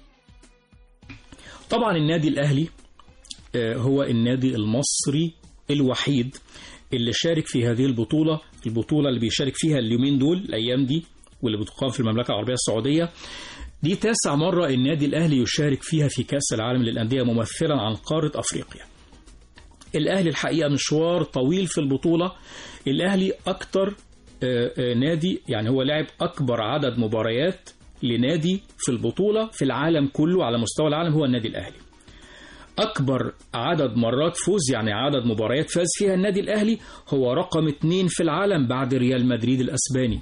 طبعا النادي الاهلي هو النادي المصري الوحيد اللي شارك في هذه البطولة اللي بيشارك فيها اليومين دول الايام دي واللي بتقام في المملكة العربية السعودية. دي 9 مرة النادي الأهلي يشارك فيها في كأس العالم للأندية ممثلا عن قارة أفريقيا. الأهلي الحقيقة مشوار طويل في البطولة. الأهلي أكتر نادي يعني هو لعب أكبر عدد مباريات لنادي في البطولة في العالم كله على مستوى العالم هو النادي الأهلي. أكبر عدد مرات فوز يعني عدد مباريات فاز فيها النادي الأهلي هو رقم 2 في العالم بعد ريال مدريد الأسباني.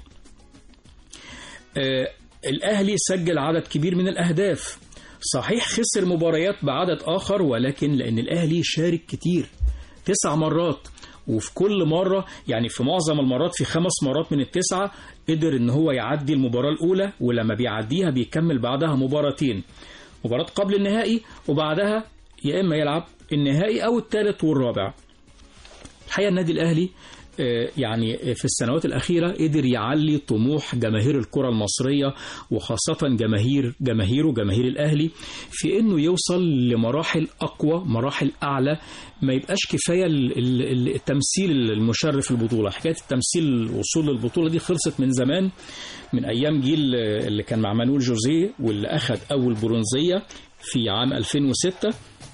الأهلي سجل عدد كبير من الأهداف، صحيح خسر مباريات بعدد آخر، ولكن لأن الأهلي شارك كتير 9 مرات، وفي كل مرة يعني في معظم المرات في 5 مرات من ال9 قدر إن هو يعدي المباراة الأولى، ولما بيعديها بيكمل بعدها مباراتين، مباراة قبل النهائي وبعدها يا إما يلعب النهائي أو الثالث والرابع. الحقيقة النادي الأهلي يعني في السنوات الأخيرة قدر يعلي طموح جماهير الكرة المصرية، وخاصة جماهير الأهلي، في أنه يوصل لمراحل أقوى، مراحل أعلى. ما يبقاش كفاية التمثيل المشرف البطولة. حكاية التمثيل الوصول للبطولة دي خلصت من زمان، من أيام جيل اللي كان مع مانويل جوزيه واللي أخذ أول برونزية في عام 2006.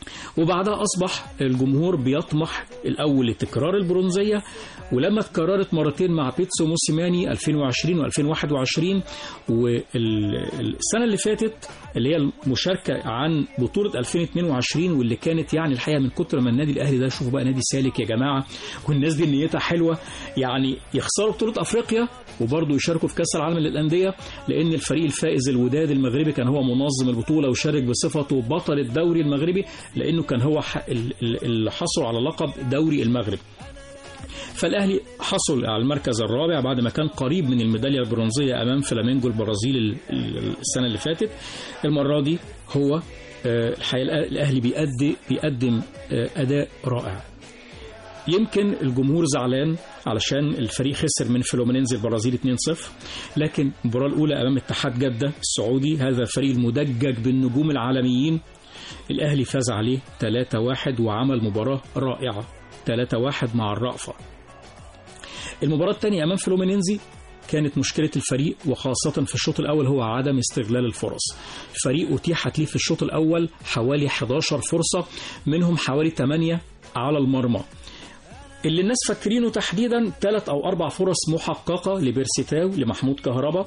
وبعدها أصبح الجمهور بيطمح الأول لتكرار البرونزية، ولما تكررت مرتين مع بيتسو موسيماني 2020 و2021 والسنة اللي فاتت اللي هي المشاركة عن بطولة 2022 واللي كانت يعني الحقيقة من كتر ما النادي الأهلي ده، شوفوا بقى نادي سالك يا جماعة والناس دي نيتها حلوة، يعني يخسروا بطولة أفريقيا وبرضه يشاركوا في كأس العالم للأندية، لأن الفريق الفائز الوداد المغربي كان هو منظم البطولة وشارك بصفته بطل الدوري المغربي، لأنه كان هو اللي حصل على لقب دوري المغرب. فالأهلي حصل على المركز الرابع بعد ما كان قريب من الميدالية البرونزية أمام فلامينجو البرازيلي السنة اللي فاتت. المرة دي هو الحقيقة الأهلي بيقدم أداء رائع. يمكن الجمهور زعلان علشان الفريق خسر من فلومينينزي البرازيلي 2-0، لكن المباراة الأولى أمام اتحاد جدة السعودي، هذا الفريق المدجج بالنجوم العالميين، الأهلي فاز عليه 3-1 وعمل مباراة رائعة 3-1 مع الرأفة. المباراة الثانية أمام فلومينينزي كانت مشكلة الفريق وخاصة في الشوط الأول هو عدم استغلال الفرص. الفريق أتيحت ليه في الشوط الأول حوالي 11 فرصة، منهم حوالي 8 على المرمى. اللي الناس فاكرينه تحديدا 3 أو 4 فرص محققة لبيرسيتاو لمحمود كهربا.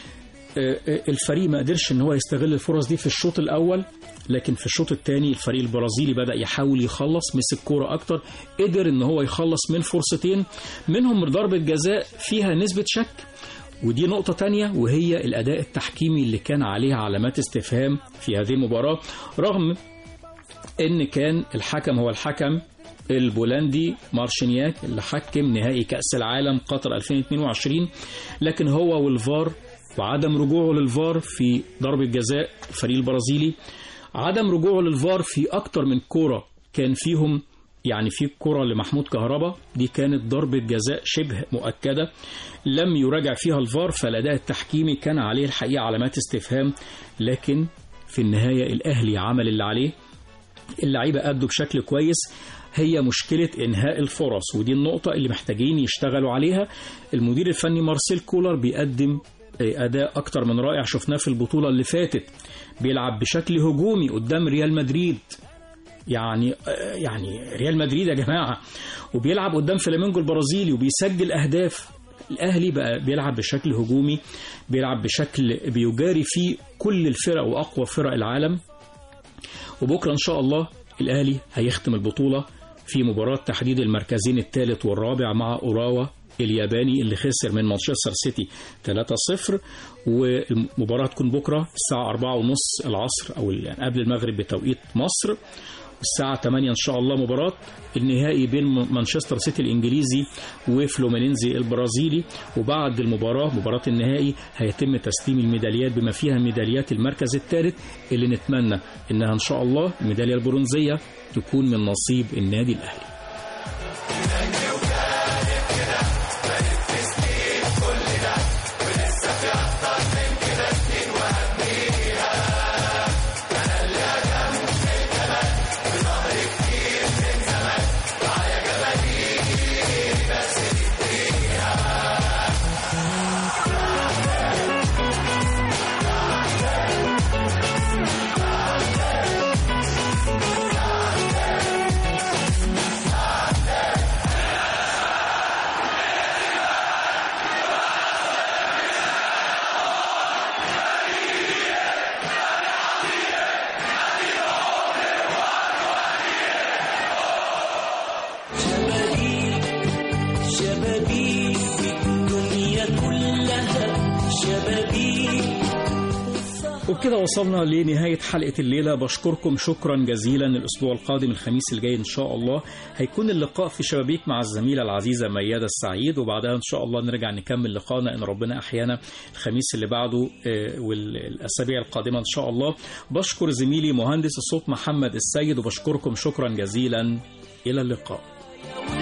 الفريق ما قدرش ان هو يستغل الفرص دي في الشوط الأول، لكن في الشوط الثاني الفريق البرازيلي بدأ يحاول يخلص، مسك كورة أكتر، قدر ان هو يخلص من فرصتين، منهم ضربة جزاء فيها نسبة شك، ودي نقطة تانية وهي الأداء التحكيمي اللي كان عليها علامات استفهام في هذه المباراة، رغم ان كان الحكم هو الحكم البولندي مارشينياك اللي حكم نهائي كأس العالم قطر 2022، لكن هو والفار وعدم رجوعه للفار في ضربة جزاء الفريق البرازيلي، عدم رجوعه للفار في أكتر من كرة كان فيهم، يعني في كرة لمحمود كهربا دي كانت ضربة جزاء شبه مؤكدة لم يراجع فيها الفار، فالأداء التحكيمي كان عليه الحقيقة علامات استفهام، لكن في النهاية الأهلي عمل اللي عليه، اللعيبة أدوا بشكل كويس. هي مشكلة إنهاء الفرص، ودي النقطة اللي محتاجين يشتغلوا عليها. المدير الفني مارسيل كولر بيقدم أداء أكتر من رائع، شفناه في البطولة اللي فاتت بيلعب بشكل هجومي قدام ريال مدريد، يعني ريال مدريد يا جماعة، وبيلعب قدام فلامينجو البرازيلي وبيسجل أهداف. الأهلي بقى بيلعب بشكل هجومي، بيلعب بشكل بيجاري فيه كل الفرق وأقوى فرق العالم. وبكرة إن شاء الله الأهلي هيختم البطولة في مباراة تحديد المركزين الثالث والرابع مع أوراوا الياباني اللي خسر من مانشستر سيتي 3-0، والمباراة تكون بكرة الساعة 4:30 العصر أو يعني قبل المغرب بتوقيت مصر، الساعة 8 إن شاء الله مباراة النهائي بين مانشستر سيتي الإنجليزي وفلومينينزي البرازيلي. وبعد المباراة مباراة النهائي هيتم تسليم الميداليات بما فيها ميداليات المركز الثالث اللي نتمنى إنها إن شاء الله الميدالية البرونزية تكون من نصيب النادي الأهلي. وبكده وصلنا لنهاية حلقة الليلة. بشكركم شكرا جزيلا. الأسبوع القادم الخميس الجاي إن شاء الله هيكون اللقاء في شبابيك مع الزميلة العزيزة ميادة السعيد، وبعدها إن شاء الله نرجع نكمل لقاءنا إن ربنا أحيانا الخميس اللي بعده والأسابيع القادمة إن شاء الله. بشكر زميلي مهندس الصوت محمد السيد، وبشكركم شكرا جزيلا. إلى اللقاء.